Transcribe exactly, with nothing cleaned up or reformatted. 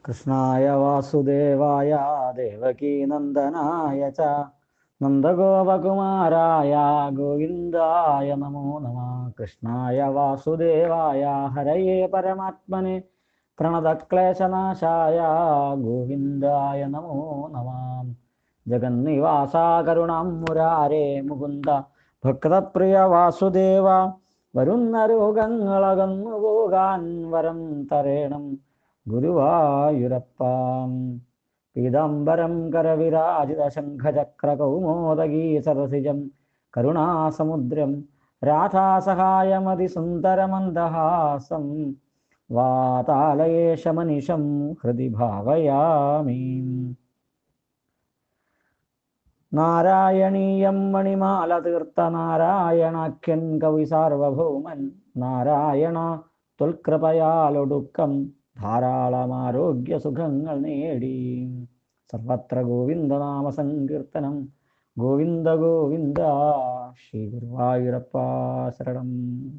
കൃഷ്ണായ വാസുദേവായ ദേവകീനന്ദനായ ച നന്ദഗോപകുമാരായ ഗോവിന്ദായ നമോ നമഃ. കൃഷ്ണായ വാസുദേവായ ഹരയേ പരമാത്മനെ പ്രണതക്ലേശനാശായ ഗോവിന്ദായ നമോ നമഃ. ജഗന്നിവാസ കരുണാം മുരാരേ മുകുന്ദ ഭക്തപ്രിയ വാസുദേവ, വരുന്ന രോഗങ്ങളകന്നു പോകാൻ വരം തരേണം ഗുരുവായൂരപ്പാം. പീതാംബരം കരവിരാജിത ശംഖചക്ര കൗമോദഗീ സരസിജം കരുണാസമുദ്രം രാധാസഹായമതിസുന്ദരമന്ദഹാസം വാതാലയേശമനിശം ഹൃദി ഭാവയാമി. നാരായണീയം മണിമാലതീർത്ത നാരായണാഖ്യൻ കവി സാർവഭൗമൻ, നാരായണ ത്വൽകൃപയാലൊടുക്കം ധാരാളം ആരോഗ്യ സുഖങ്ങൾ നേടി. സർവത്ര ഗോവിന്ദനാമ സങ്കീർത്തനം. ഗോവിന്ദ ഗോവിന്ദ. ശ്രീ ഗുരുവായൂരപ്പ ശരണം.